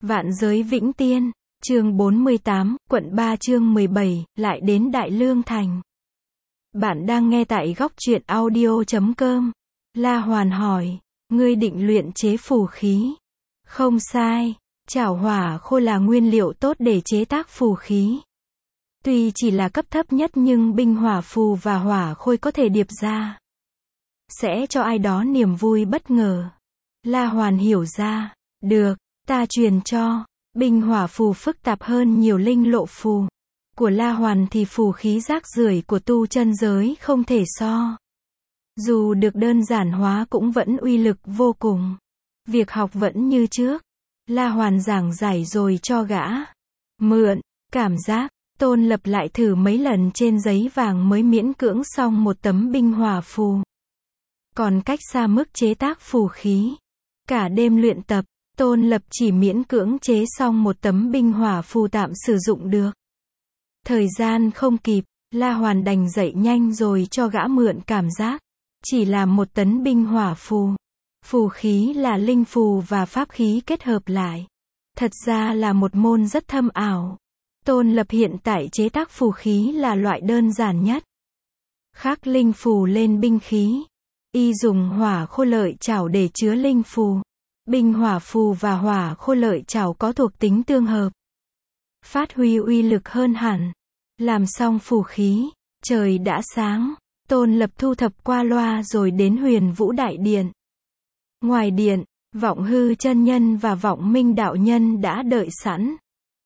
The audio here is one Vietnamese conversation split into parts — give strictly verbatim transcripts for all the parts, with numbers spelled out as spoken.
Vạn giới vĩnh tiên, chương bốn mươi tám, quận ba chương mười bảy, lại đến Đại Lương Thành. Bạn đang nghe tại góc truyện audio chấm com. La Hoàn hỏi, ngươi định luyện chế phù khí? Không sai, chảo hỏa khô là nguyên liệu tốt để chế tác phù khí. Tuy chỉ là cấp thấp nhất nhưng binh hỏa phù và hỏa khôi có thể điệp ra, sẽ cho ai đó niềm vui bất ngờ. La Hoàn hiểu ra, được, ta truyền cho. Binh hỏa phù phức tạp hơn nhiều linh lộ phù của La Hoàn thì phù khí rác rưởi của tu chân giới không thể so. Dù được đơn giản hóa cũng vẫn uy lực vô cùng. Việc học vẫn như trước. La Hoàn giảng giải rồi cho gã mượn. Cảm giác, Tôn Lập lại thử mấy lần trên giấy vàng mới miễn cưỡng xong một tấm binh hỏa phù. Còn cách xa mức chế tác phù khí. Cả đêm luyện tập, Tôn Lập chỉ miễn cưỡng chế xong một tấm binh hỏa phù tạm sử dụng được. Thời gian không kịp, La Hoàn đành dậy nhanh rồi cho gã mượn cảm giác. Chỉ là một tấn binh hỏa phù. Phù khí là linh phù và pháp khí kết hợp lại. Thật ra là một môn rất thâm ảo. Tôn Lập hiện tại chế tác phù khí là loại đơn giản nhất. Khắc linh phù lên binh khí. Y dùng hỏa khô lợi chảo để chứa linh phù. Binh hỏa phù và hỏa khô lợi chảo có thuộc tính tương hợp. Phát huy uy lực hơn hẳn. Làm xong phù khí, trời đã sáng. Tôn Lập thu thập qua loa rồi đến Huyền Vũ Đại Điện. Ngoài điện, Vọng Hư chân nhân và Vọng Minh đạo nhân đã đợi sẵn.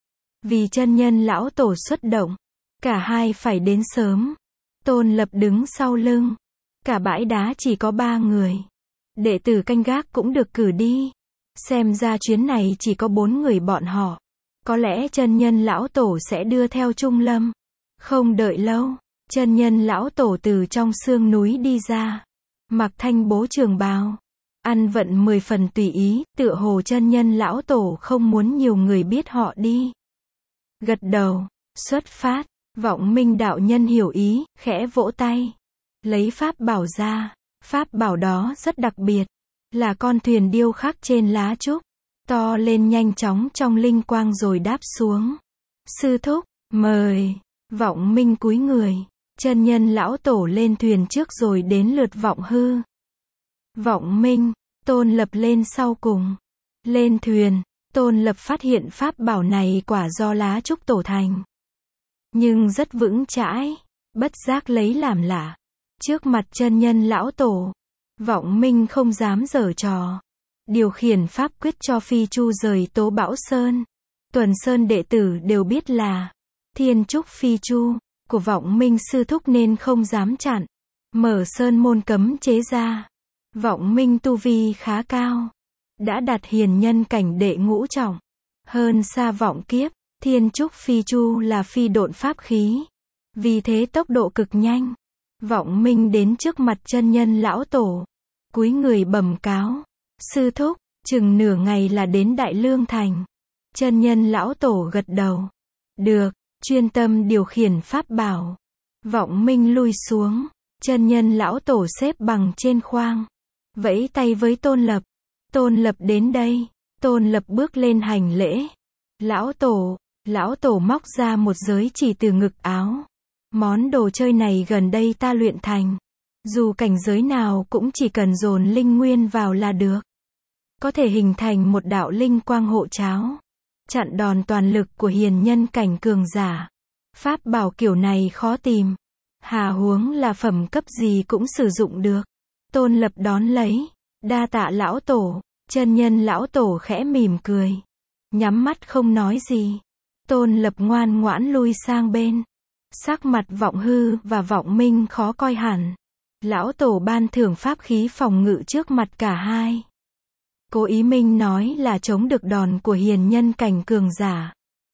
Vì chân nhân lão tổ xuất động, cả hai phải đến sớm. Tôn Lập đứng sau lưng. Cả bãi đá chỉ có ba người. Đệ tử canh gác cũng được cử đi. Xem ra chuyến này chỉ có bốn người bọn họ. Có lẽ chân nhân lão tổ sẽ đưa theo Trung Lâm. Không đợi lâu, chân nhân lão tổ từ trong sương núi đi ra. Mặc thanh bố trường bào. Ăn vận mười phần tùy ý, tựa hồ chân nhân lão tổ không muốn nhiều người biết họ đi. Gật đầu, xuất phát. Vọng Minh đạo nhân hiểu ý, khẽ vỗ tay. Lấy pháp bảo ra. Pháp bảo đó rất đặc biệt. Là con thuyền điêu khắc trên lá trúc. To lên nhanh chóng trong linh quang rồi đáp xuống. Sư thúc, mời. Vọng Minh cúi người. Chân nhân lão tổ lên thuyền trước rồi đến lượt Vọng Hư. Vọng Minh, Tôn Lập lên sau cùng. Lên thuyền, Tôn Lập phát hiện pháp bảo này quả do lá trúc tổ thành. Nhưng rất vững chãi. Bất giác lấy làm lạ. Trước mặt chân nhân lão tổ, Vọng Minh không dám giở trò. Điều khiển pháp quyết cho Phi Chu rời Tố Bão Sơn. Tuần Sơn đệ tử đều biết là Thiên Trúc Phi Chu của Vọng Minh sư thúc nên không dám chặn. Mở sơn môn cấm chế ra. Vọng Minh tu vi khá cao. Đã đạt hiền nhân cảnh đệ ngũ trọng. Hơn xa Vọng Kiếp. Thiên Trúc Phi Chu là phi độn pháp khí. Vì thế tốc độ cực nhanh. Vọng Minh đến trước mặt chân nhân lão tổ. Cúi người bẩm cáo. Sư thúc, chừng nửa ngày là đến Đại Lương Thành. Chân nhân lão tổ gật đầu. Được, chuyên tâm điều khiển pháp bảo. Vọng Minh lui xuống. Chân nhân lão tổ xếp bằng trên khoang. Vẫy tay với Tôn Lập. Tôn Lập đến đây. Tôn Lập bước lên hành lễ. Lão tổ, lão tổ móc ra một giới chỉ từ ngực áo. Món đồ chơi này gần đây ta luyện thành. Dù cảnh giới nào cũng chỉ cần dồn linh nguyên vào là được. Có thể hình thành một đạo linh quang hộ cháo. Chặn đòn toàn lực của hiền nhân cảnh cường giả. Pháp bảo kiểu này khó tìm. Hà huống là phẩm cấp gì cũng sử dụng được. Tôn Lập đón lấy. Đa tạ lão tổ. Chân nhân lão tổ khẽ mỉm cười. Nhắm mắt không nói gì. Tôn Lập ngoan ngoãn lui sang bên. Sắc mặt Vọng Hư và Vọng Minh khó coi hẳn. Lão tổ ban thưởng pháp khí phòng ngự trước mặt cả hai. Cố ý Minh nói là chống được đòn của hiền nhân cảnh cường giả.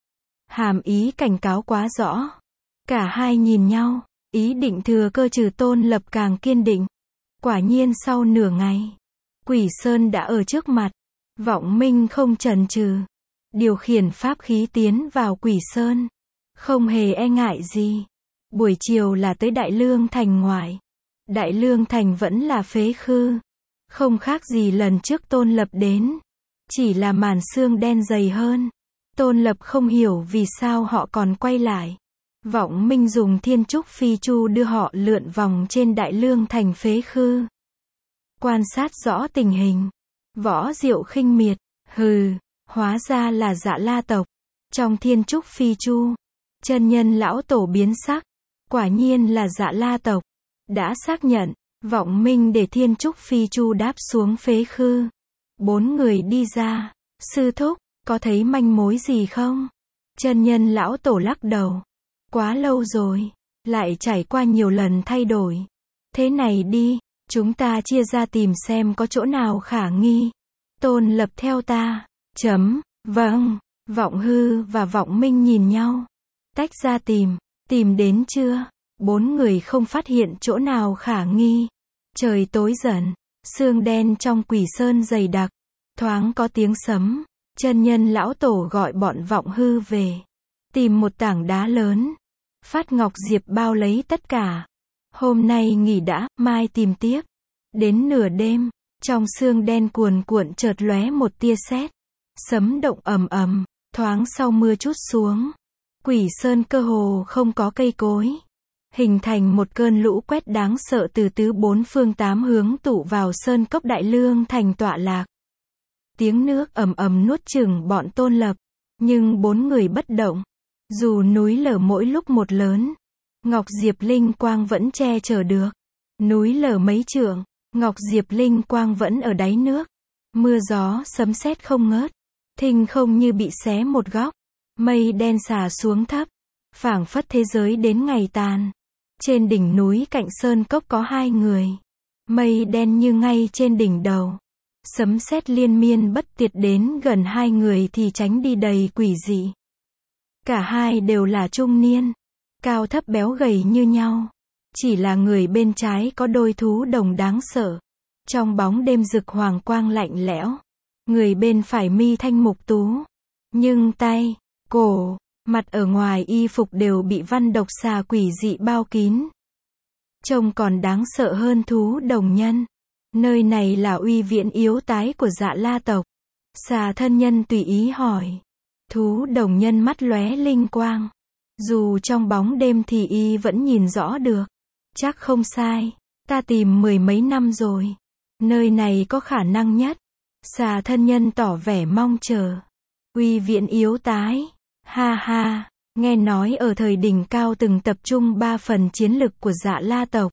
Hàm ý cảnh cáo quá rõ. Cả hai nhìn nhau, ý định thừa cơ trừ Tôn Lập càng kiên định. Quả nhiên sau nửa ngày, Quỷ Sơn đã ở trước mặt. Vọng Minh không chần chừ. Điều khiển pháp khí tiến vào Quỷ Sơn. Không hề e ngại gì. Buổi chiều là tới Đại Lương Thành ngoại. Đại Lương Thành vẫn là phế khư. Không khác gì lần trước Tôn Lập đến. Chỉ là màn sương đen dày hơn. Tôn Lập không hiểu vì sao họ còn quay lại. Vọng Minh dùng thiên trúc phi chu đưa họ lượn vòng trên Đại Lương thành phế khư. Quan sát rõ tình hình. Võ Diệu khinh miệt. Hừ, hóa ra là Dạ La tộc. Trong thiên trúc phi chu, chân nhân lão tổ biến sắc. Quả nhiên là Dạ La tộc. Đã xác nhận, Vọng Minh để thiên trúc phi chu đáp xuống phế khư. Bốn người đi ra. Sư thúc, có thấy manh mối gì không? Chân nhân lão tổ lắc đầu. Quá lâu rồi, lại trải qua nhiều lần thay đổi. Thế này đi, chúng ta chia ra tìm xem có chỗ nào khả nghi. Tôn Lập theo ta. Chấm, vâng. Vọng Hư và Vọng Minh nhìn nhau. Tách ra tìm. Tìm đến chưa? Bốn người không phát hiện chỗ nào khả nghi. Trời tối dần. Sương đen trong Quỷ Sơn dày đặc. Thoáng có tiếng sấm. Chân nhân lão tổ gọi bọn Vọng Hư về. Tìm một tảng đá lớn. Phát Ngọc Diệp bao lấy tất cả. Hôm nay nghỉ đã, mai tìm tiếp. Đến nửa đêm, trong sương đen cuồn cuộn chợt lóe một tia sét. Sấm động ầm ầm, thoáng sau mưa trút xuống. Quỷ Sơn cơ hồ không có cây cối. Hình thành một cơn lũ quét đáng sợ từ tứ bốn phương tám hướng tụ vào sơn cốc Đại Lương thành tọa lạc. Tiếng nước ầm ầm nuốt chửng bọn Tôn Lập. Nhưng bốn người bất động. Dù núi lở mỗi lúc một lớn, Ngọc Diệp Linh Quang vẫn che chở được. Núi lở mấy trượng, Ngọc Diệp Linh Quang vẫn ở đáy nước. Mưa gió sấm sét không ngớt. Thinh không như bị xé một góc. Mây đen xà xuống thấp. Phảng phất thế giới đến ngày tàn. Trên đỉnh núi cạnh sơn cốc có hai người. Mây đen như ngay trên đỉnh đầu. Sấm sét liên miên bất tiệt đến gần hai người thì tránh đi đầy quỷ dị. Cả hai đều là trung niên. Cao thấp béo gầy như nhau. Chỉ là người bên trái có đôi thú đồng đáng sợ. Trong bóng đêm rực hoàng quang lạnh lẽo. Người bên phải mi thanh mục tú. Nhưng tay, cổ, mặt ở ngoài y phục đều bị văn độc xà quỷ dị bao kín. Trông còn đáng sợ hơn thú đồng nhân. Nơi này là uy viện yếu tái của Dạ La tộc. Xà thân nhân tùy ý hỏi. Thú đồng nhân mắt lóe linh quang. Dù trong bóng đêm thì y vẫn nhìn rõ được. Chắc không sai. Ta tìm mười mấy năm rồi. Nơi này có khả năng nhất. Xà thân nhân tỏ vẻ mong chờ. Uy viện yếu tái. Ha ha. Nghe nói ở thời đỉnh cao từng tập trung ba phần chiến lực của Dạ La tộc.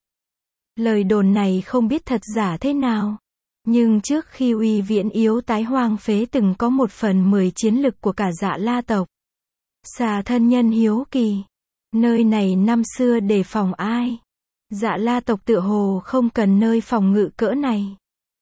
Lời đồn này không biết thật giả thế nào. Nhưng trước khi uy viện yếu tái hoang phế từng có một phần mười chiến lực của cả Dạ La tộc. Xà thân nhân hiếu kỳ. Nơi này năm xưa đề phòng ai? Dạ La tộc tựa hồ không cần nơi phòng ngự cỡ này.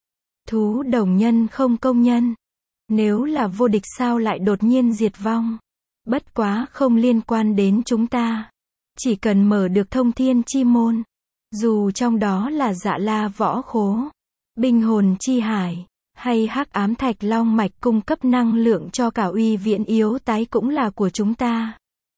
Thú đồng nhân không công nhân. Nếu là vô địch sao lại đột nhiên diệt vong? Bất quá không liên quan đến chúng ta. Chỉ cần mở được thông thiên chi môn. Dù trong đó là Dạ La võ khố, binh hồn chi hải, hay hắc ám thạch long mạch cung cấp năng lượng cho cả uy viện yếu tái cũng là của chúng ta.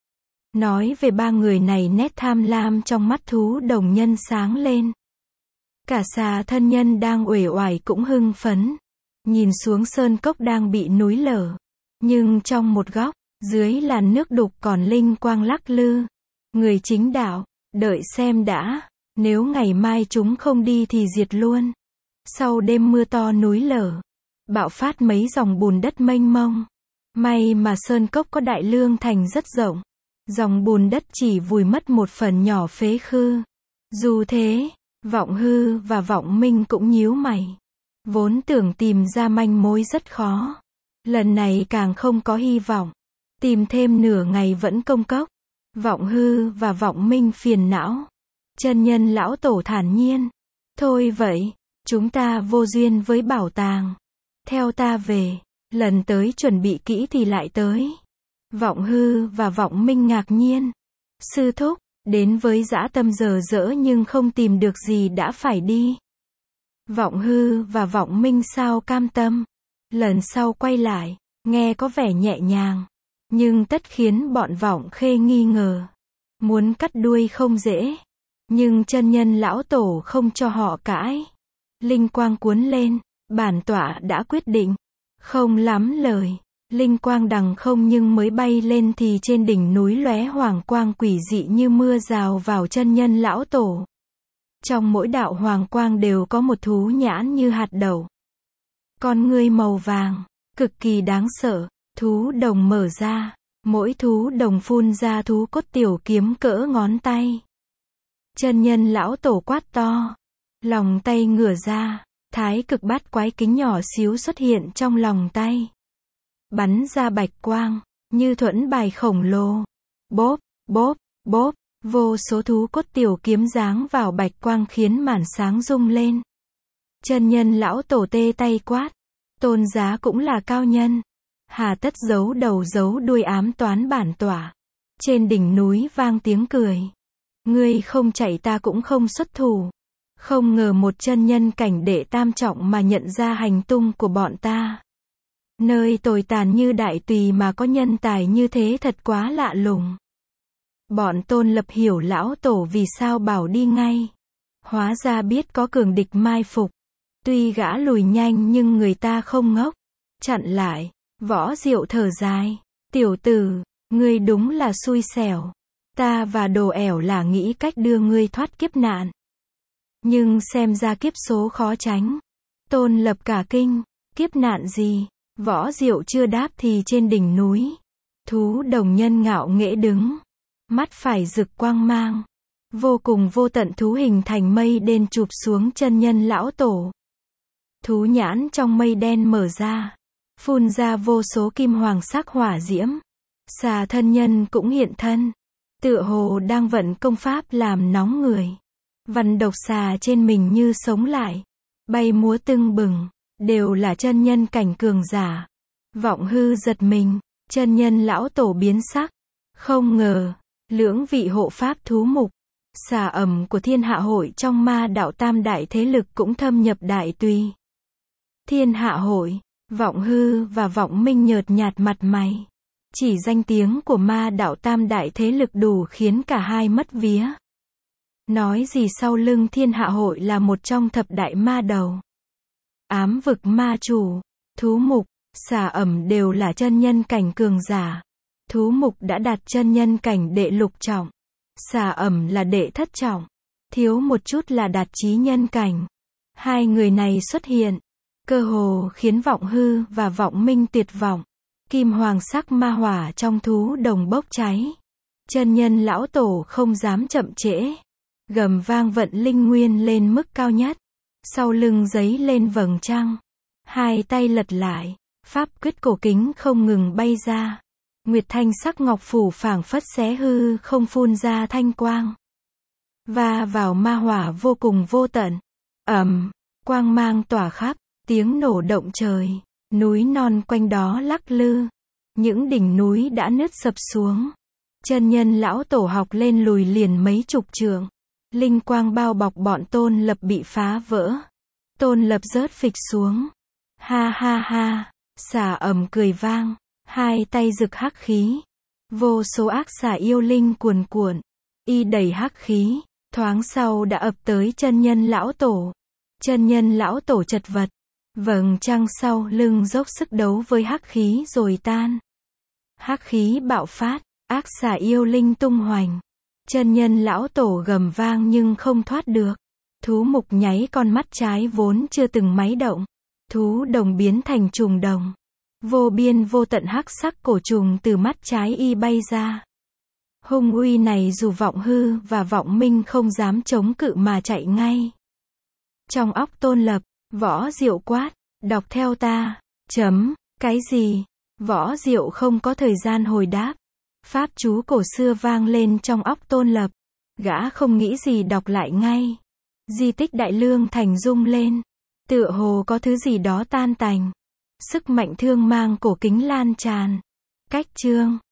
Nói về ba người này nét tham lam trong mắt thú đồng nhân sáng lên. Cả xà thân nhân đang uể oải cũng hưng phấn. Nhìn xuống sơn cốc đang bị núi lở. Nhưng trong một góc, dưới làn nước đục còn linh quang lắc lư. Người chính đạo, đợi xem đã. Nếu ngày mai chúng không đi thì diệt luôn. Sau đêm mưa to núi lở, bạo phát mấy dòng bùn đất mênh mông. May mà sơn cốc có Đại Lương thành rất rộng. Dòng bùn đất chỉ vùi mất một phần nhỏ phế khư. Dù thế, Vọng Hư và Vọng Minh cũng nhíu mày. Vốn tưởng tìm ra manh mối rất khó. Lần này càng không có hy vọng. Tìm thêm nửa ngày vẫn công cốc. Vọng Hư và Vọng Minh phiền não. Chân nhân lão tổ thản nhiên. Thôi vậy, chúng ta vô duyên với bảo tàng. Theo ta về, lần tới chuẩn bị kỹ thì lại tới. Vọng Hư và Vọng Minh ngạc nhiên. Sư thúc, đến với dã tâm dở dỡ nhưng không tìm được gì đã phải đi. Vọng Hư và Vọng Minh sao cam tâm. Lần sau quay lại, nghe có vẻ nhẹ nhàng. Nhưng tất khiến bọn Vọng Khê nghi ngờ. Muốn cắt đuôi không dễ. Nhưng chân nhân lão tổ không cho họ cãi. Linh quang cuốn lên, bản tọa đã quyết định. Không lắm lời. Linh quang đằng không nhưng mới bay lên thì trên đỉnh núi lóe hoàng quang quỷ dị như mưa rào vào chân nhân lão tổ. Trong mỗi đạo hoàng quang đều có một thú nhãn như hạt đậu. Con ngươi màu vàng, cực kỳ đáng sợ, thú đồng mở ra, mỗi thú đồng phun ra thú cốt tiểu kiếm cỡ ngón tay. Chân nhân lão tổ quát to, lòng tay ngửa ra, thái cực bát quái kính nhỏ xíu xuất hiện trong lòng tay. Bắn ra bạch quang, như thuẫn bài khổng lồ. Bốp, bốp, bốp, vô số thú cốt tiểu kiếm giáng vào bạch quang khiến màn sáng rung lên. Chân nhân lão tổ tê tay quát, tôn giá cũng là cao nhân. Hà tất giấu đầu giấu đuôi ám toán bản tỏa. Trên đỉnh núi vang tiếng cười. Ngươi không chạy ta cũng không xuất thủ. Không ngờ một chân nhân cảnh đệ tam trọng mà nhận ra hành tung của bọn ta. Nơi tồi tàn như Đại Tùy mà có nhân tài như thế thật quá lạ lùng. Bọn Tôn Lập hiểu lão tổ vì sao bảo đi ngay. Hóa ra biết có cường địch mai phục. Tuy gã lùi nhanh nhưng người ta không ngốc. Chặn lại, Võ Diệu thở dài. Tiểu tử, ngươi đúng là xui xẻo. Ta và Đồ Ẻo là nghĩ cách đưa ngươi thoát kiếp nạn. Nhưng xem ra kiếp số khó tránh. Tôn Lập cả kinh, kiếp nạn gì? Võ Diệu chưa đáp thì trên đỉnh núi, thú đồng nhân ngạo nghễ đứng, mắt phải rực quang mang, vô cùng vô tận thú hình thành mây đen chụp xuống chân nhân lão tổ. Thú nhãn trong mây đen mở ra, phun ra vô số kim hoàng sắc hỏa diễm. Xà thân nhân cũng hiện thân, tựa hồ đang vận công pháp làm nóng người. Vằn độc xà trên mình như sống lại, bay múa tưng bừng. Đều là chân nhân cảnh cường giả. Vọng Hư giật mình, chân nhân lão tổ biến sắc. Không ngờ, lưỡng vị hộ pháp thú mục, xà ẩm của thiên hạ hội trong ma đạo tam đại thế lực cũng thâm nhập Đại Tùy. Thiên hạ hội, Vọng Hư và Vọng Minh nhợt nhạt mặt mày. Chỉ danh tiếng của ma đạo tam đại thế lực đủ khiến cả hai mất vía. Nói gì sau lưng thiên hạ hội là một trong thập đại ma đầu. Ám vực ma chủ, thú mục, xà ẩm đều là chân nhân cảnh cường giả. Thú mục đã đạt chân nhân cảnh đệ lục trọng. Xà ẩm là đệ thất trọng. Thiếu một chút là đạt chí nhân cảnh. Hai người này xuất hiện, cơ hồ khiến Vọng Hư và Vọng Minh tuyệt vọng. Kim hoàng sắc ma hỏa trong thú đồng bốc cháy. Chân nhân lão tổ không dám chậm trễ. Gầm vang vận linh nguyên lên mức cao nhất. Sau lưng giấy lên vầng trăng. Hai tay lật lại. Pháp quyết cổ kính không ngừng bay ra. Nguyệt thanh sắc ngọc phủ phảng phất xé hư không phun ra thanh quang. Va vào ma hỏa vô cùng vô tận. Ầm, quang mang tỏa khắp, tiếng nổ động trời. Núi non quanh đó lắc lư. Những đỉnh núi đã nứt sập xuống. Chân nhân lão tổ học lên lùi liền mấy chục trượng. Linh quang bao bọc bọn Tôn Lập bị phá vỡ. Tôn Lập rớt phịch xuống. Ha ha ha, xà ầm cười vang. Hai tay rực hắc khí. Vô số ác xà yêu linh cuồn cuộn. Y đầy hắc khí. Thoáng sau đã ập tới chân nhân lão tổ. Chân nhân lão tổ chật vật. Vầng trăng sau lưng dốc sức đấu với hắc khí rồi tan. Hắc khí bạo phát. Ác xà yêu linh tung hoành. Chân nhân lão tổ gầm vang nhưng không thoát được. Thú mục nháy con mắt trái vốn chưa từng máy động. Thú đồng biến thành trùng đồng. Vô biên vô tận hắc sắc cổ trùng từ mắt trái y bay ra. Hung uy này dù Vọng Hư và Vọng Minh không dám chống cự mà chạy ngay. Trong óc Tôn Lập, Võ Diệu quát, đọc theo ta. Chấm, cái gì? Võ Diệu không có thời gian hồi đáp. Pháp chú cổ xưa vang lên trong óc Tôn Lập. Gã không nghĩ gì đọc lại ngay. Di tích Đại Lương Thành rung lên. Tựa hồ có thứ gì đó tan tành. Sức mạnh thương mang cổ kính lan tràn. Cách chương